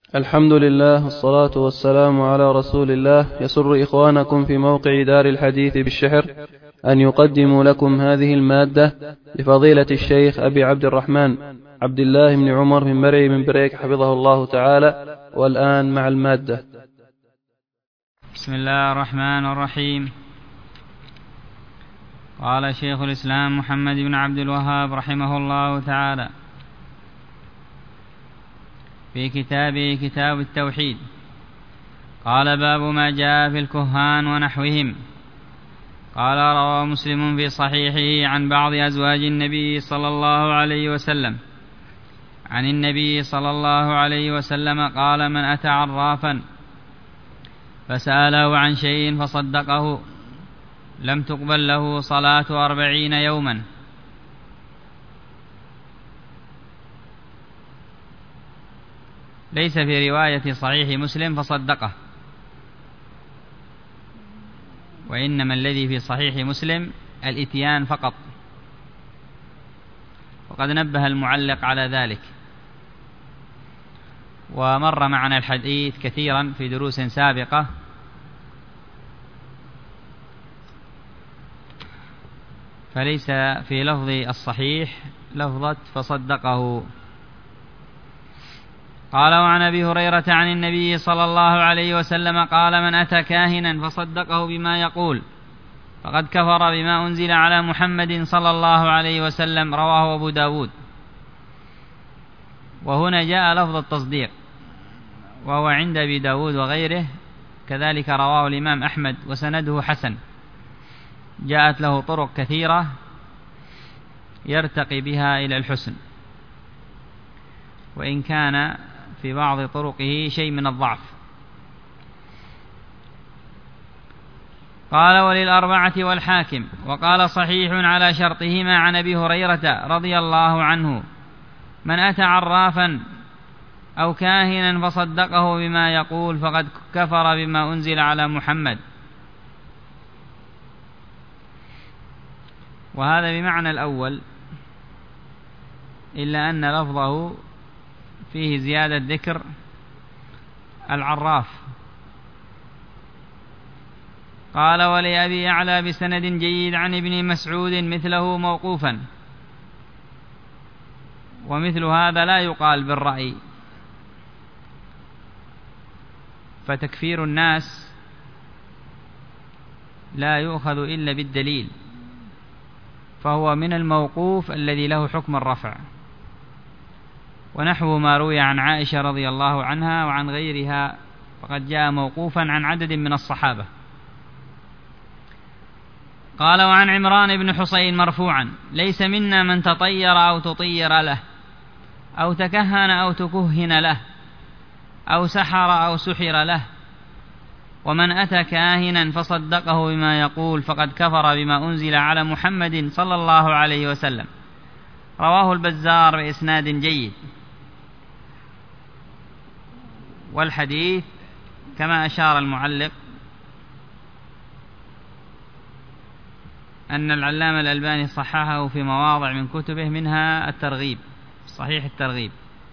الحمد لله والصلاة والسلام على رسول الله. يسر إخوانكم في موقع دار الحديث بالشحر أن يقدموا لكم هذه المادة لفضيلة الشيخ أبي عبد الرحمن عبد الله بن عمر بن مرعي بن بريك حفظه الله تعالى. والآن مع المادة. بسم الله الرحمن الرحيم. قال شيخ الإسلام محمد بن عبد الوهاب رحمه الله تعالى في كتابه كتاب التوحيد، قال: باب ما جاء في الكهان ونحوهم. قال: روى مسلم في صحيحه عن بعض أزواج النبي صلى الله عليه وسلم عن النبي صلى الله عليه وسلم قال: من أتى عرافا فسأله عن شيء فصدقه لم تقبل له صلاة 40 يوما. ليس في رواية صحيح مسلم فصدقه، وإنما الذي في صحيح مسلم الإتيان فقط، وقد نبه المعلق على ذلك، ومر معنا الحديث كثيرا في دروس سابقة. فليس في لفظ الصحيح لفظة فصدقه. قال: وعن أبي هريرة عن النبي صلى الله عليه وسلم قال: من أتى كاهنا فصدقه بما يقول فقد كفر بما أنزل على محمد صلى الله عليه وسلم. رواه أبو داود. وهنا جاء لفظ التصديق، وهو عند أبي داود وغيره، كذلك رواه الإمام أحمد وسنده حسن، جاءت له طرق كثيرة يرتقي بها إلى الحسن، وإن كان في بعض طرقه شيء من الضعف. قال: وللأربعة والحاكم. وقال: صحيح على شرطهما عن أبي هريرة رضي الله عنه: من أتى عرافا أو كاهنا فصدقه بما يقول فقد كفر بما أنزل على محمد. وهذا بمعنى الأول، إلا أن لفظه فيه زيادة ذكر العراف. قال: ولأبي أعلى بسند جيد عن ابن مسعود مثله موقوفا. ومثل هذا لا يقال بالرأي، فتكفير الناس لا يؤخذ إلا بالدليل، فهو من الموقوف الذي له حكم الرفع، ونحو ما روي عن عائشة رضي الله عنها وعن غيرها فقد جاء موقوفا عن عدد من الصحابة. قال: وعن عمران بن حصين مرفوعا: ليس منا من تطير أو تطير له أو تكهن أو تكهن له أو سحر أو سحر له، ومن أتى كاهنا فصدقه بما يقول فقد كفر بما أنزل على محمد صلى الله عليه وسلم. رواه البزار بإسناد جيد. والحديث كما أشار المعلق أن العلامة الألباني صححه في مواضع من كتبه، منها الترغيب، صحيح الترغيب،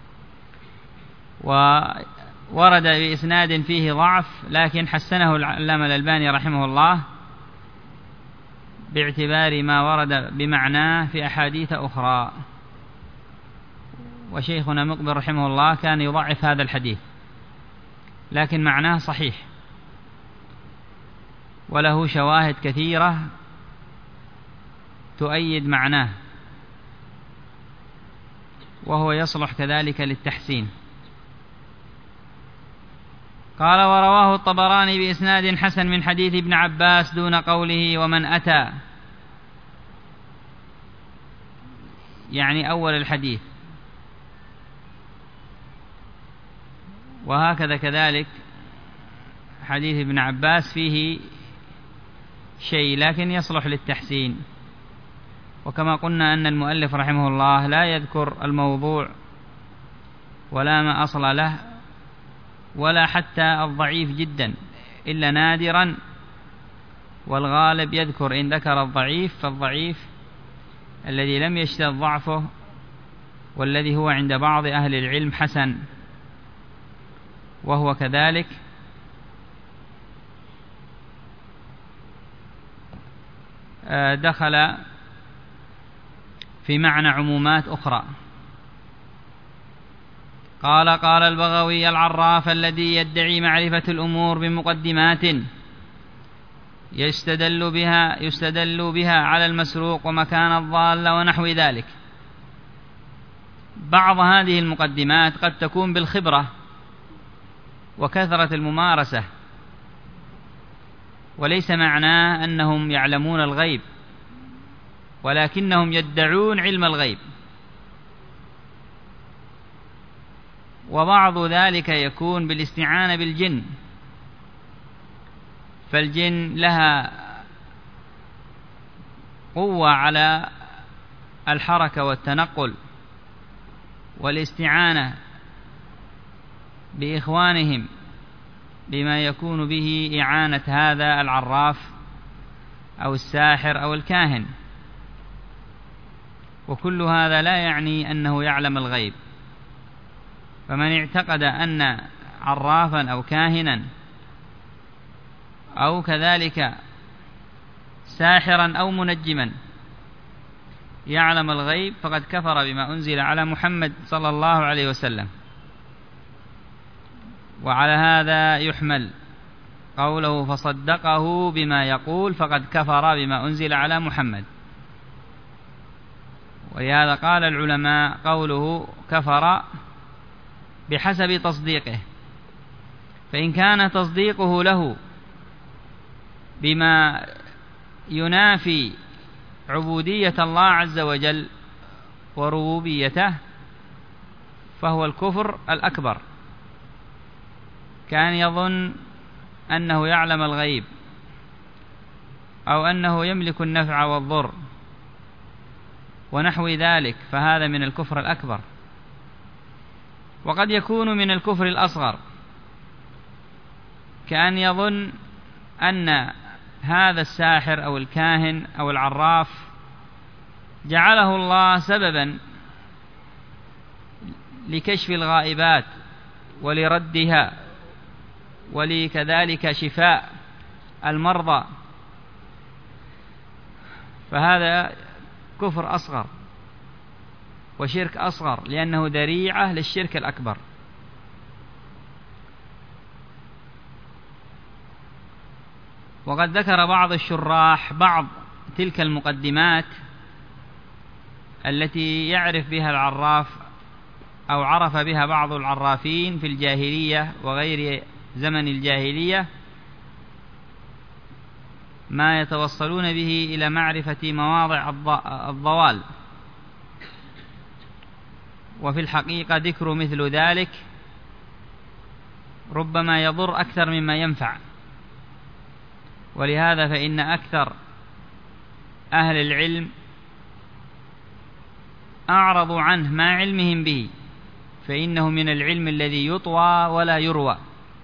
وورد بإسناد فيه ضعف، لكن حسنه العلامة الألباني رحمه الله باعتبار ما ورد بمعناه في أحاديث أخرى. وشيخنا مقبل رحمه الله كان يضعف هذا الحديث، لكن معناه صحيح وله شواهد كثيرة تؤيد معناه، وهو يصلح كذلك للتحسين. قال: ورواه الطبراني بإسناد حسن من حديث ابن عباس دون قوله ومن أتى، يعني أول الحديث. وهكذا كذلك حديث ابن عباس فيه شيء لكن يصلح للتحسين. وكما قلنا أن المؤلف رحمه الله لا يذكر الموضوع ولا ما أصل له ولا حتى الضعيف جدا إلا نادرا، والغالب يذكر إن ذكر الضعيف فالضعيف الذي لم يشتد ضعفه والذي هو عند بعض أهل العلم حسن. وهو كذلك دخل في معنى عمومات أخرى. قال البغوي: العراف الذي يدعي معرفة الأمور بمقدمات يستدل بها على المسروق ومكان الضال ونحو ذلك. بعض هذه المقدمات قد تكون بالخبرة وكثرة الممارسة، وليس معناه أنهم يعلمون الغيب، ولكنهم يدعون علم الغيب. وبعض ذلك يكون بالاستعانة بالجن، فالجن لها قوة على الحركة والتنقل، والاستعانة بإخوانهم بما يكون به إعانة هذا العراف أو الساحر أو الكاهن. وكل هذا لا يعني أنه يعلم الغيب. فمن اعتقد أن عرافا أو كاهنا أو كذلك ساحرا أو منجما يعلم الغيب فقد كفر بما أنزل على محمد صلى الله عليه وسلم. وعلى هذا يحمل قوله: فصدقه بما يقول فقد كفر بما أنزل على محمد. ولهذا قال العلماء: قوله كفر بحسب تصديقه، فإن كان تصديقه له بما ينافي عبودية الله عز وجل وربوبيته فهو الكفر الأكبر، كان يظن أنه يعلم الغيب أو أنه يملك النفع والضر ونحو ذلك، فهذا من الكفر الأكبر. وقد يكون من الكفر الأصغر، كأن يظن أن هذا الساحر أو الكاهن أو العراف جعله الله سببا لكشف الغائبات ولردها ولكذلك شفاء المرضى، فهذا كفر أصغر وشرك أصغر، لأنه ذريعة للشرك الأكبر. وقد ذكر بعض الشراح بعض تلك المقدمات التي يعرف بها العراف أو عرف بها بعض العرافين في الجاهلية وغير زمن الجاهلية، ما يتوصلون به إلى معرفة مواضع الضوال. وفي الحقيقة ذكر مثل ذلك ربما يضر أكثر مما ينفع، ولهذا فإن أكثر أهل العلم أعرضوا عنه مع علمهم به، فإنه من العلم الذي يطوى ولا يروى.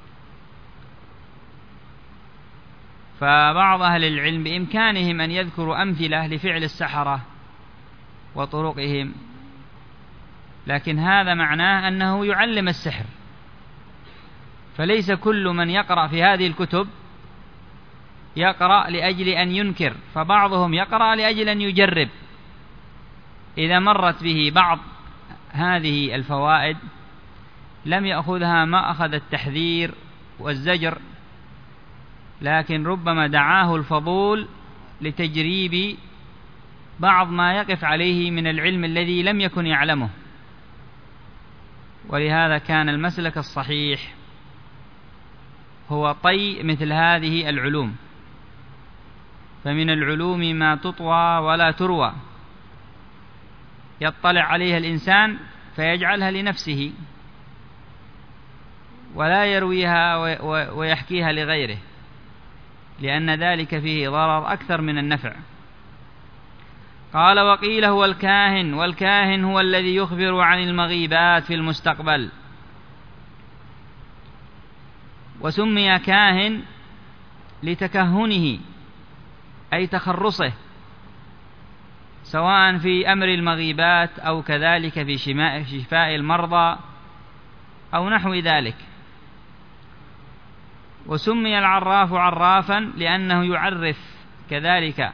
فبعض أهل العلم بإمكانهم أن يذكروا أمثلة لفعل السحرة وطرقهم، لكن هذا معناه أنه يعلم السحر، فليس كل من يقرأ في هذه الكتب يقرأ لأجل أن ينكر، فبعضهم يقرأ لأجل أن يجرب. إذا مرت به بعض هذه الفوائد لم يأخذها ما أخذ التحذير والزجر، لكن ربما دعاه الفضول لتجريب بعض ما يقف عليه من العلم الذي لم يكن يعلمه. ولهذا كان المسلك الصحيح هو طي مثل هذه العلوم، فمن العلوم ما تطوى ولا تروى، يطلع عليها الإنسان فيجعلها لنفسه ولا يرويها ويحكيها لغيره، لأن ذلك فيه ضرر أكثر من النفع. قال: وقيل هو الكاهن، والكاهن هو الذي يخبر عن المغيبات في المستقبل. وسمي كاهن لتكهنه أي تخرصه، سواء في أمر المغيبات أو كذلك في شفاء المرضى أو نحو ذلك. وسمي العراف عرافا لأنه يعرف كذلك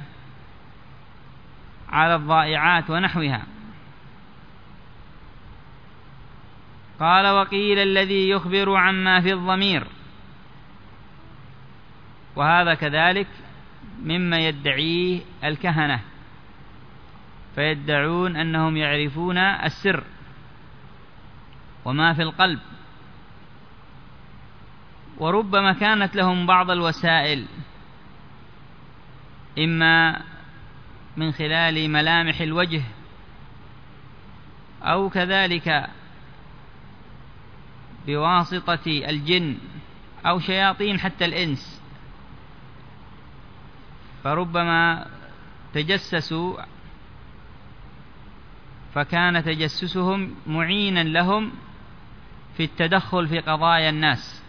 على الضائعات ونحوها. قال: وقيل الذي يخبر عما في الضمير، وهذا كذلك مما يدعيه الكهنة، فيدعون أنهم يعرفون السر وما في القلب، وربما كانت لهم بعض الوسائل، إما من خلال ملامح الوجه أو كذلك بواسطة الجن أو شياطين حتى الإنس، فربما تجسسوا، فكان تجسسهم معينا لهم في التدخل في قضايا الناس،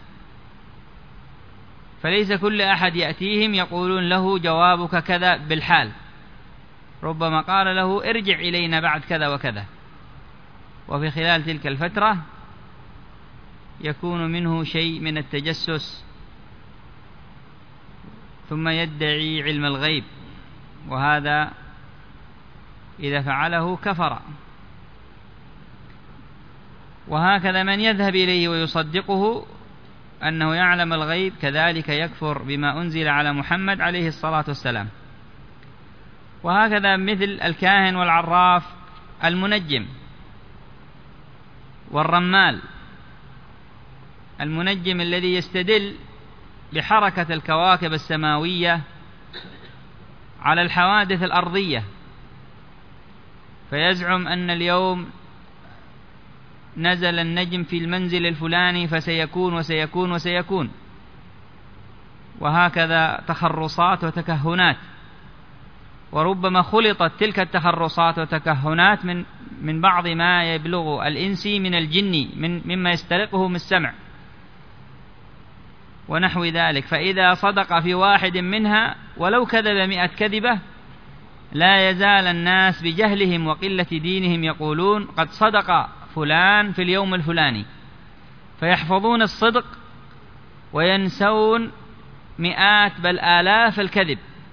فليس كل أحد يأتيهم يقولون له جوابك كذا بالحال، ربما قال له ارجع إلينا بعد كذا وكذا، وفي خلال تلك الفترة يكون منه شيء من التجسس، ثم يدعي علم الغيب، وهذا إذا فعله كفر. وهكذا من يذهب إليه ويصدقه أنه يعلم الغيب كذلك يكفر بما أنزل على محمد عليه الصلاة والسلام. وهكذا مثل الكاهن والعراف، المنجم والرمال. المنجم الذي يستدل بحركة الكواكب السماوية على الحوادث الأرضية، فيزعم أن اليوم نزل النجم في المنزل الفلاني فسيكون وسيكون وسيكون، وهكذا تخرصات وتكهنات. وربما خلطت تلك التخرصات وتكهنات من بعض ما يبلغ الإنسي من الجني، مما يسترقه من السمع ونحو ذلك. فإذا صدق في واحد منها ولو كذب 100 كذبة، لا يزال الناس بجهلهم وقلة دينهم يقولون قد صدق فلان في اليوم الفلاني، فيحفظون الصدق وينسون 100 بل آلاف الكذب.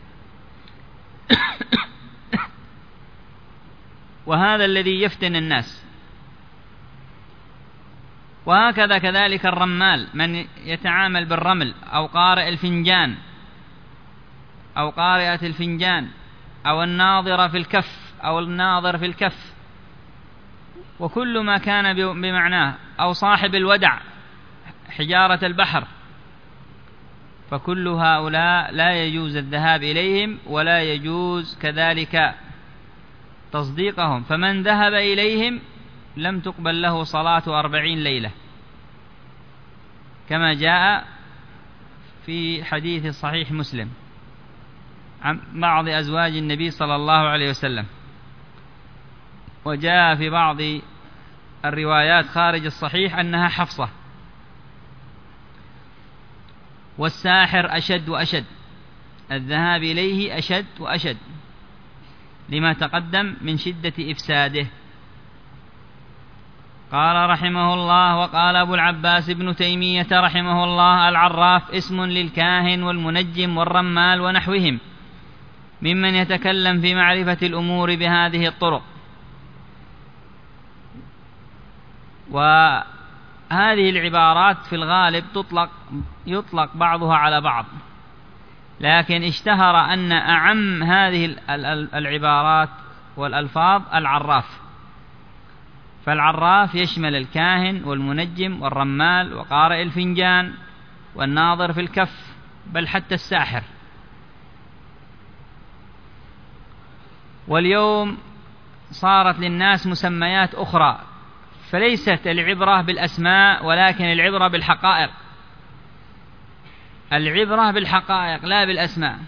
وهذا الذي يفتن الناس. وهكذا كذلك الرمال، من يتعامل بالرمل أو قارئ الفنجان أو قارئة الفنجان أو الناظر في الكف أو الناظر في الكف، وكل ما كان بمعناه، أو صاحب الودع حجارة البحر، فكل هؤلاء لا يجوز الذهاب إليهم ولا يجوز كذلك تصديقهم. فمن ذهب إليهم لم تقبل له صلاة 40 ليلة، كما جاء في حديث صحيح مسلم عن بعض أزواج النبي صلى الله عليه وسلم. وجاء في بعض الروايات خارج الصحيح أنها حفصة. والساحر أشد وأشد، الذهاب إليه أشد وأشد لما تقدم من شدة إفساده. قال رحمه الله: وقال أبو العباس ابن تيمية رحمه الله: العراف اسم للكاهن والمنجم والرمال ونحوهم ممن يتكلم في معرفة الأمور بهذه الطرق. وهذه العبارات في الغالب يطلق بعضها على بعض، لكن اشتهر أن أعم هذه العبارات والألفاظ العراف. فالعراف يشمل الكاهن والمنجم والرمال وقارئ الفنجان والناظر في الكف، بل حتى الساحر. واليوم صارت للناس مسميات أخرى، فليست العبرة بالأسماء ولكن العبرة بالحقائق. العبرة بالحقائق لا بالأسماء.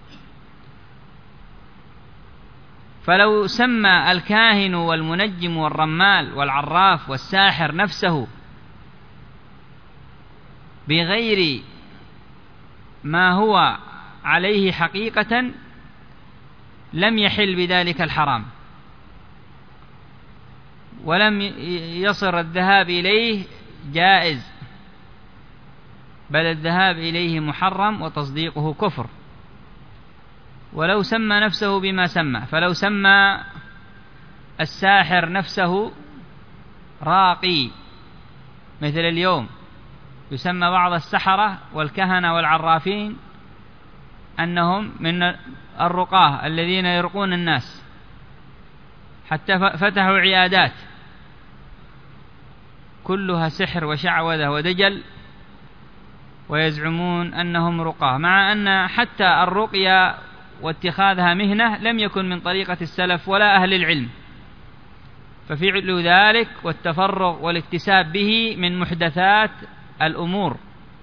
فلو سمى الكاهن والمنجم والرمال والعراف والساحر نفسه بغير ما هو عليه حقيقة لم يحل بذلك الحرام، ولم يصر الذهاب إليه جائز بل الذهاب إليه محرم وتصديقه كفر، ولو سمى نفسه بما سمى. فلو سمى الساحر نفسه راقي، مثل اليوم يسمى بعض السحرة والكهنة والعرافين أنهم من الرقاة الذين يرقون الناس، حتى فتحوا عيادات كلها سحر وشعوذة ودجل، ويزعمون أنهم رقاة، مع أن حتى الرقية واتخاذها مهنة لم يكن من طريقة السلف ولا أهل العلم، ففعل ذلك والتفرغ والاكتساب به من محدثات الأمور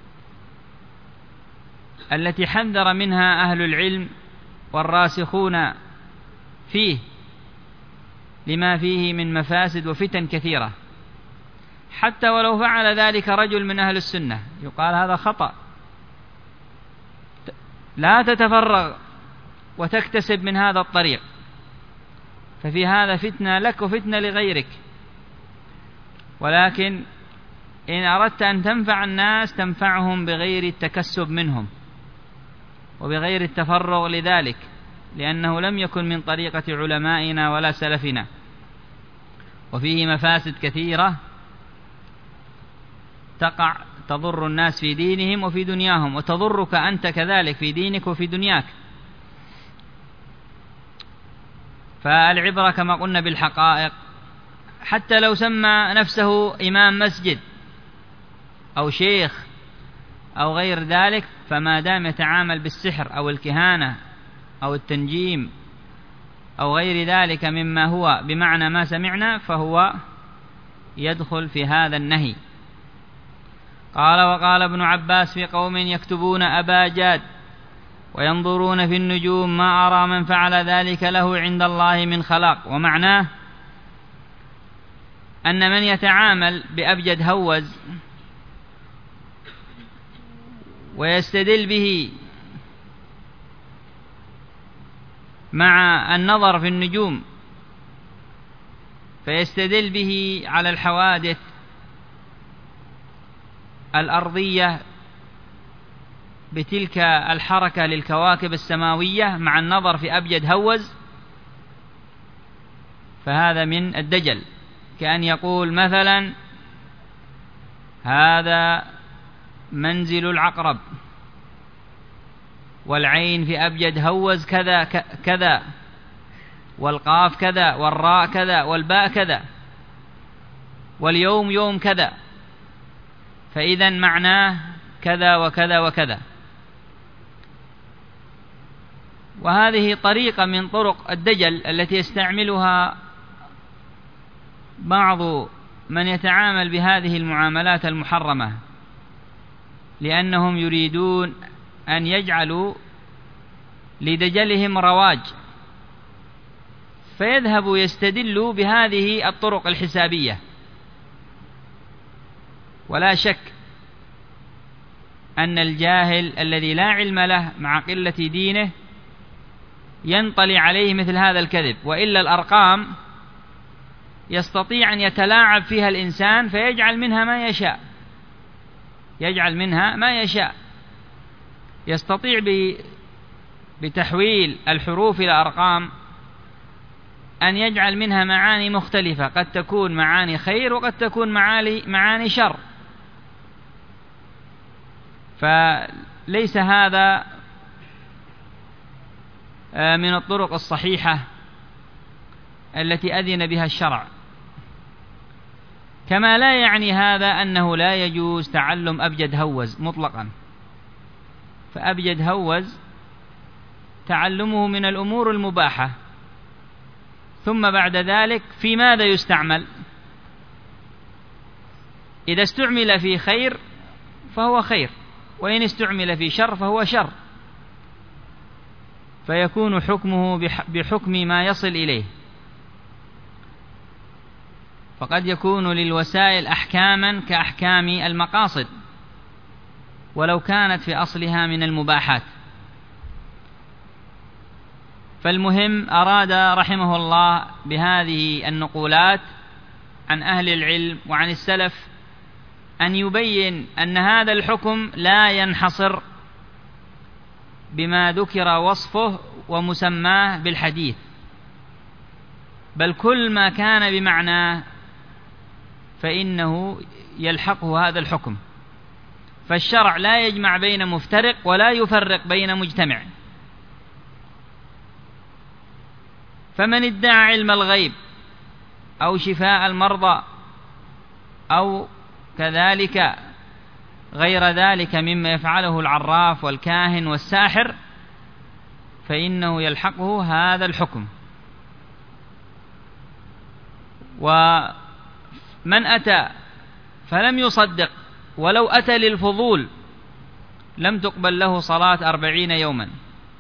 التي حذر منها أهل العلم والراسخون فيه، لما فيه من مفاسد وفتن كثيرة. حتى ولو فعل ذلك رجل من أهل السنة يقال هذا خطأ، لا تتفرغ وتكتسب من هذا الطريق، ففي هذا فتنة لك وفتنة لغيرك. ولكن إن أردت أن تنفع الناس تنفعهم بغير التكسب منهم وبغير التفرغ لذلك، لأنه لم يكن من طريقة علمائنا ولا سلفنا، وفيه مفاسد كثيرة تضر الناس في دينهم وفي دنياهم، وتضرك أنت كذلك في دينك وفي دنياك. فالعبرة كما قلنا بالحقائق. حتى لو سمى نفسه إمام مسجد أو شيخ أو غير ذلك، فما دام يتعامل بالسحر أو الكهانة أو التنجيم أو غير ذلك مما هو بمعنى ما سمعنا، فهو يدخل في هذا النهي. قال: وقال ابن عباس في قوم يكتبون أبا جاد وينظرون في النجوم ما أرى من فعل ذلك له عند الله من خلاق. ومعناه أن من يتعامل بأبجد هوز ويستدل به مع النظر في النجوم، فيستدل به على الحوادث الأرضية بتلك الحركة للكواكب السماوية مع النظر في أبجد هوز، فهذا من الدجل. كأن يقول مثلا: هذا منزل العقرب، والعين في أبجد هوز كذا كذا، والقاف كذا، والراء كذا، والباء كذا، واليوم يوم كذا، فإذا معناه كذا وكذا وكذا. وهذه طريقة من طرق الدجل التي يستعملها بعض من يتعامل بهذه المعاملات المحرمة، لأنهم يريدون أن يجعلوا لدجلهم رواج، فيذهبوا يستدلوا بهذه الطرق الحسابية. ولا شك أن الجاهل الذي لا علم له مع قلة دينه ينطلي عليه مثل هذا الكذب، وإلا الأرقام يستطيع أن يتلاعب فيها الإنسان فيجعل منها ما يشاء، يجعل منها ما يشاء. يستطيع بتحويل الحروف إلى أرقام أن يجعل منها معاني مختلفة، قد تكون معاني خير وقد تكون معاني شر. فليس هذا من الطرق الصحيحة التي أذن بها الشرع. كما لا يعني هذا أنه لا يجوز تعلم أبجد هوز مطلقا، فأبجد هوز تعلمه من الأمور المباحة. ثم بعد ذلك في ماذا يستعمل؟ إذا استعمل في خير فهو خير، وإن استعمل في شر فهو شر، فيكون حكمه بحكم ما يصل إليه. فقد يكون للوسائل أحكاما كأحكام المقاصد ولو كانت في أصلها من المباحات. فالمهم أراد رحمه الله بهذه النقولات عن أهل العلم وعن السلف أن يبين أن هذا الحكم لا ينحصر بما ذكر وصفه ومسماه بالحديث، بل كل ما كان بمعناه فإنه يلحقه هذا الحكم. فالشرع لا يجمع بين مفترق ولا يفرق بين مجتمع. فمن ادعى علم الغيب أو شفاء المرضى أو كذلك غير ذلك مما يفعله العراف والكاهن والساحر فإنه يلحقه هذا الحكم. ومن أتى فلم يصدق ولو أتى للفضول لم تقبل له صلاة 40 يوما.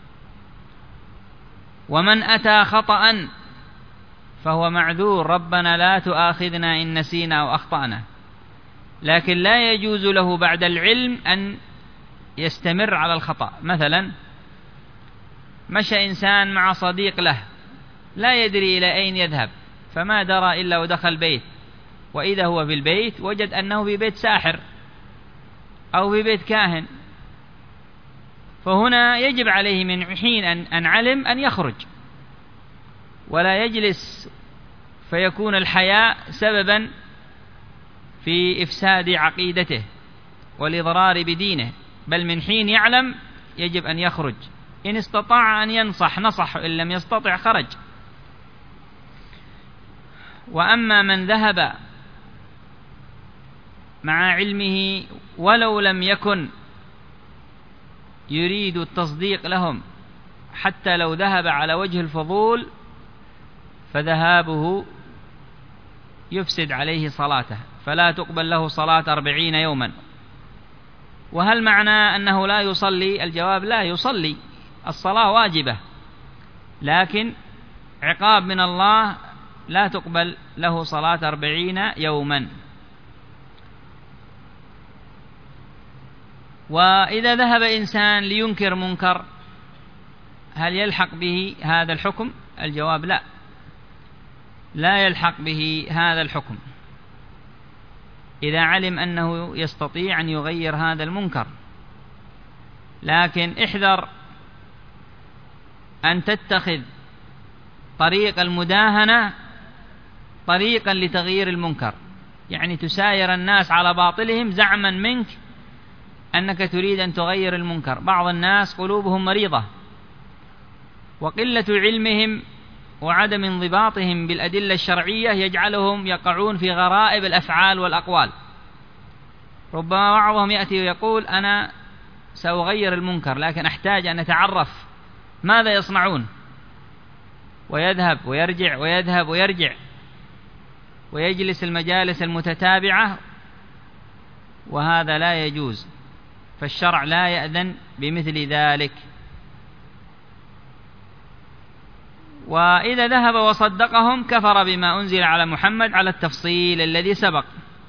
ومن أتى خطأ فهو معذور، ربنا لا تؤاخذنا إن نسينا أو أخطأنا، لكن لا يجوز له بعد العلم أن يستمر على الخطأ. مثلا مشى إنسان مع صديق له لا يدري إلى أين يذهب، فما درى إلا ودخل بيت، وإذا هو في البيت وجد أنه في بيت ساحر أو في بيت كاهن، فهنا يجب عليه من حين أن علم أن يخرج ولا يجلس فيكون الحياء سببا في إفساد عقيدته والإضرار بدينه، بل من حين يعلم يجب أن يخرج. إن استطاع أن ينصح نصح، إن لم يستطع خرج. وأما من ذهب مع علمه ولو لم يكن يريد التصديق لهم، حتى لو ذهب على وجه الفضول فذهابه يفسد عليه صلاته، فلا تقبل له صلاة 40 يوما. وهل معنى أنه لا يصلي؟ الجواب لا يصلي، الصلاة واجبة، لكن عقاب من الله لا تقبل له صلاة 40 يوما. وإذا ذهب إنسان لينكر منكر هل يلحق به هذا الحكم؟ الجواب لا، لا يلحق به هذا الحكم إذا علم أنه يستطيع أن يغير هذا المنكر. لكن احذر أن تتخذ طريق المداهنة طريقا لتغيير المنكر، يعني تساير الناس على باطلهم زعما منك أنك تريد أن تغير المنكر. بعض الناس قلوبهم مريضة، وقلة علمهم وعدم انضباطهم بالأدلة الشرعية يجعلهم يقعون في غرائب الأفعال والأقوال. ربما بعضهم يأتي ويقول أنا سأغير المنكر لكن أحتاج أن أتعرف ماذا يصنعون، ويذهب ويرجع ويذهب ويرجع ويجلس المجالس المتتابعة، وهذا لا يجوز، فالشرع لا يأذن بمثل ذلك. وإذا ذهب وصدقهم كفر بما أنزل على محمد على التفصيل الذي سبق.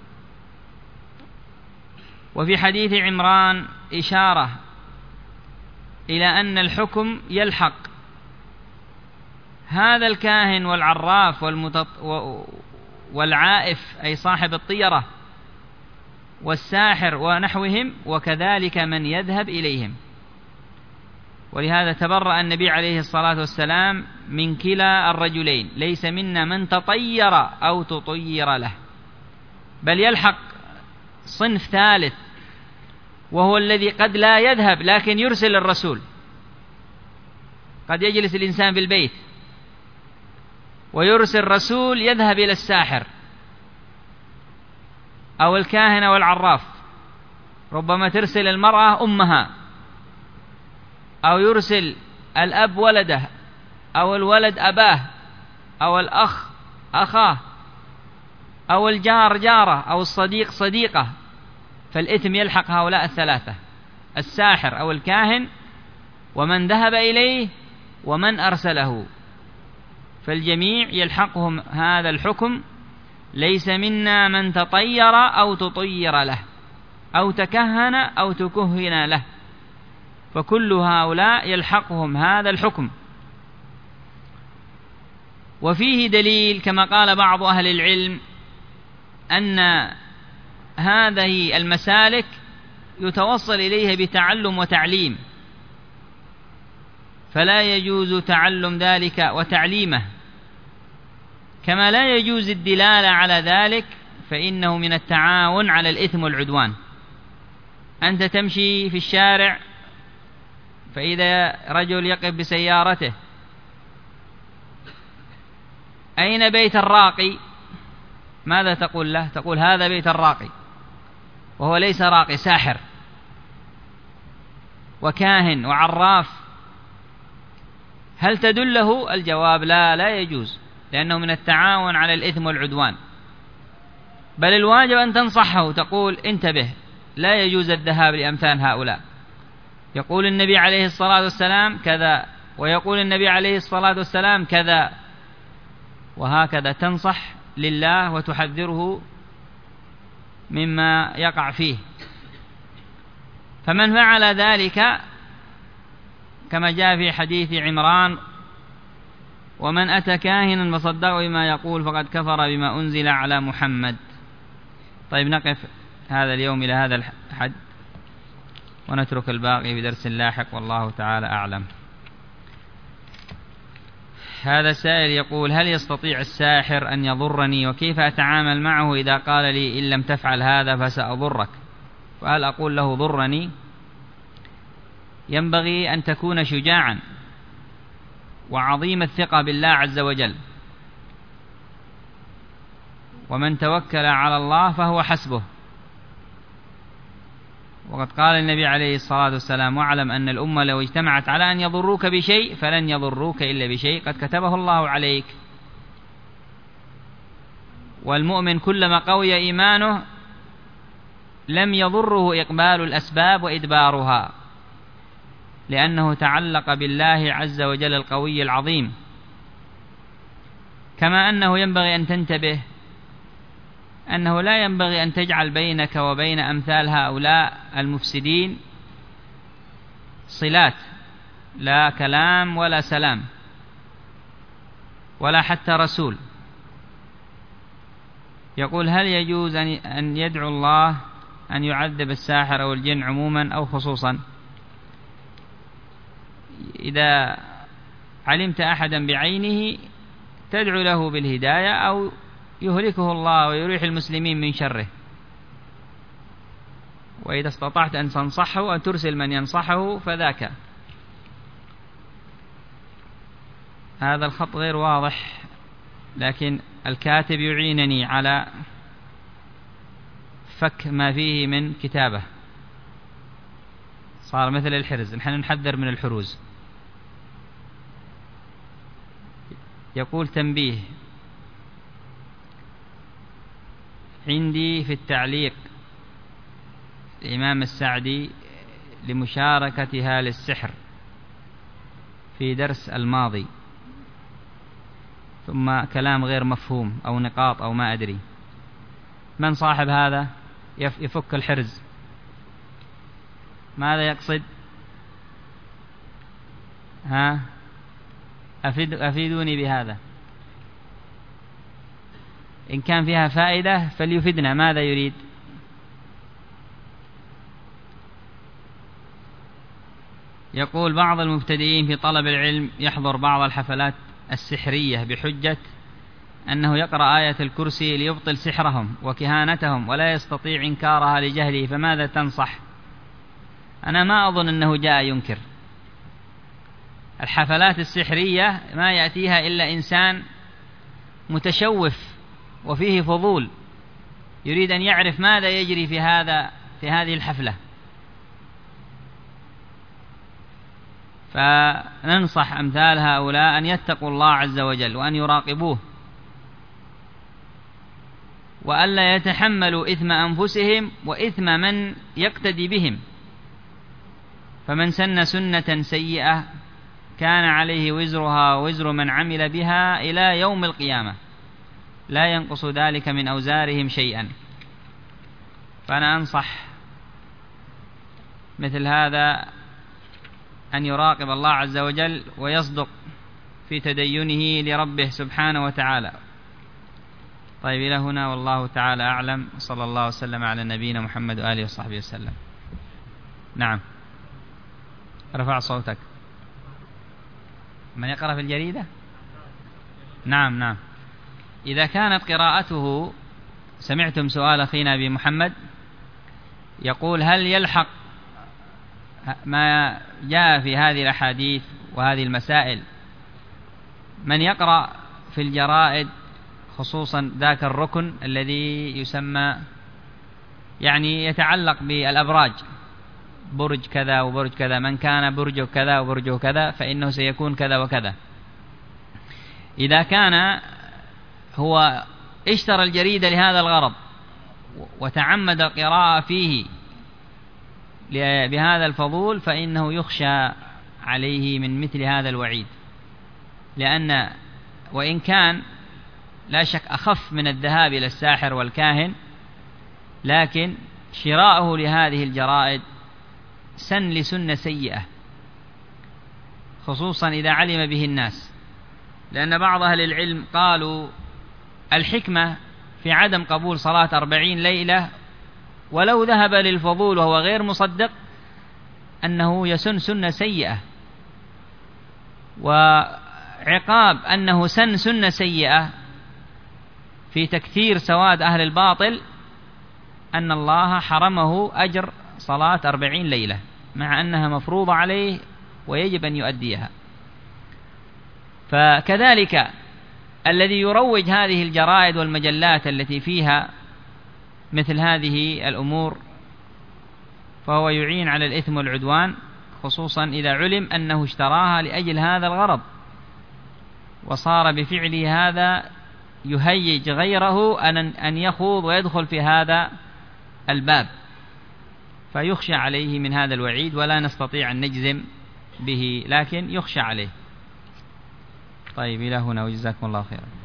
وفي حديث عمران إشارة إلى أن الحكم يلحق هذا الكاهن والعراف والعائف أي صاحب الطيرة والساحر ونحوهم، وكذلك من يذهب إليهم. ولهذا تبرأ النبي عليه الصلاة والسلام من كلا الرجلين، ليس منا من تطير أو تطير له، بل يلحق صنف ثالث وهو الذي قد لا يذهب لكن يرسل الرسول. قد يجلس الإنسان في البيت ويرسل رسول يذهب إلى الساحر أو الكاهن والعراف، ربما ترسل المرأة أمها، أو يرسل الأب ولده، أو الولد أباه، أو الأخ أخاه، أو الجار جاره، أو الصديق صديقه، فالإثم يلحق هؤلاء الثلاثة: الساحر أو الكاهن، ومن ذهب إليه، ومن أرسله، فالجميع يلحقهم هذا الحكم. ليس منا من تطير أو تطير له أو تكهن أو تكهن له، فكل هؤلاء يلحقهم هذا الحكم. وفيه دليل كما قال بعض أهل العلم أن هذه المسالك يتوصل إليها بتعلم وتعليم، فلا يجوز تعلم ذلك وتعليمه، كما لا يجوز الدلالة على ذلك، فإنه من التعاون على الإثم والعدوان. أنت تمشي في الشارع فإذا رجل يقف بسيارته، أين بيت الراقي؟ ماذا تقول له؟ تقول هذا بيت الراقي، وهو ليس راقي، ساحر وكاهن وعراف. هل تدله؟ الجواب لا، لا يجوز، لأنه من التعاون على الإثم والعدوان. بل الواجب أن تنصحه، تقول انتبه، لا يجوز الذهاب لأمثال هؤلاء. يقول النبي عليه الصلاة والسلام كذا، ويقول النبي عليه الصلاة والسلام كذا، وهكذا تنصح لله وتحذره مما يقع فيه. فمن فعل ذلك كما جاء في حديث عمران: ومن أتى كاهنا فصدقه بما يقول فقد كفر بما أنزل على محمد. طيب، نقف هذا اليوم إلى هذا الحد، ونترك الباقي بدرس لاحق، والله تعالى أعلم. هذا السائل يقول: هل يستطيع الساحر أن يضرني؟ وكيف أتعامل معه إذا قال لي إن لم تفعل هذا فسأضرك؟ وهل أقول له ضرني؟ ينبغي أن تكون شجاعا وعظيم الثقة بالله عز وجل، ومن توكل على الله فهو حسبه. وقد قال النبي عليه الصلاة والسلام: واعلم أن الأمة لو اجتمعت على أن يضروك بشيء فلن يضروك إلا بشيء قد كتبه الله عليك. والمؤمن كلما قوي إيمانه لم يضره إقبال الأسباب وإدبارها، لأنه تعلق بالله عز وجل القوي العظيم. كما أنه ينبغي أن تنتبه أنه لا ينبغي أن تجعل بينك وبين أمثال هؤلاء المفسدين صلات، لا كلام ولا سلام ولا حتى رسول. يقول: هل يجوز أن يدعو الله أن يعذب الساحر أو الجن عموما أو خصوصا؟ إذا علمت أحدا بعينه تدعو له بالهداية، أو يهلكه الله ويريح المسلمين من شره. وإذا استطعت أن تنصحه وأن ترسل من ينصحه فذاك. هذا الخط غير واضح، لكن الكاتب يعينني على فك ما فيه من كتابة، صار مثل الحرز، نحن نحذر من الحروز. يقول: تنبيه، عندي في التعليق الإمام السعدي لمشاركتها للسحر في درس الماضي، ثم كلام غير مفهوم أو نقاط أو ما أدري. من صاحب هذا؟ يفك الحرز، ماذا يقصد؟ أفيدوني بهذا، إن كان فيها فائدة فليفيدنا، ماذا يريد؟ يقول: بعض المبتدئين في طلب العلم يحضر بعض الحفلات السحرية بحجة أنه يقرأ آية الكرسي ليبطل سحرهم وكهانتهم، ولا يستطيع إنكارها لجهله، فماذا تنصح؟ أنا ما أظن أنه جاء ينكر. الحفلات السحرية ما يأتيها إلا إنسان متشوف وفيه فضول، يريد أن يعرف ماذا يجري في هذه الحفلة. فننصح أمثال هؤلاء أن يتقوا الله عز وجل وأن يراقبوه، وألا يتحملوا إثم أنفسهم وإثم من يقتدي بهم. فمن سن سنة سيئة كان عليه وزرها ووزر من عمل بها إلى يوم القيامة، لا ينقص ذلك من أوزارهم شيئا. فأنا أنصح مثل هذا أن يراقب الله عز وجل ويصدق في تدينه لربه سبحانه وتعالى، طيب إلى هنا والله تعالى أعلم، صلى الله وسلم على نبينا محمد وآله وصحبه وسلم. نعم، رفع صوتك. من يقرأ في الجريدة؟ نعم نعم. إذا كانت قراءته، سمعتم سؤال أخينا أبي محمد يقول: هل يلحق ما جاء في هذه الأحاديث وهذه المسائل من يقرأ في الجرائد، خصوصا ذاك الركن الذي يسمى يعني يتعلق بالأبراج، برج كذا وبرج كذا، من كان برجه كذا وبرجه كذا فإنه سيكون كذا وكذا. إذا كان هو اشترى الجريدة لهذا الغرض وتعمد القراءة فيه بهذا الفضول، فإنه يخشى عليه من مثل هذا الوعيد، لأن وإن كان لا شك أخف من الذهاب إلى الساحر والكاهن، لكن شراؤه لهذه الجرائد سن لسنة سيئة، خصوصا إذا علم به الناس. لأن بعض أهل العلم قالوا الحكمة في عدم قبول صلاة 40 ليلة ولو ذهب للفضول وهو غير مصدق أنه يسن سنة سيئة، وعقاب أنه سن سنة سيئة في تكثير سواد أهل الباطل أن الله حرمه أجر صلاة 40 ليلة مع أنها مفروضة عليه ويجب أن يؤديها. فكذلك الذي يروج هذه الجرائد والمجلات التي فيها مثل هذه الأمور فهو يعين على الإثم والعدوان، خصوصا إذا علم أنه اشتراها لأجل هذا الغرض، وصار بفعله هذا يهيج غيره أن يخوض ويدخل في هذا الباب، فيخشى عليه من هذا الوعيد، ولا نستطيع أن نجزم به، لكن يخشى عليه. طيب إلى هنا وجزاكم الله خيرا.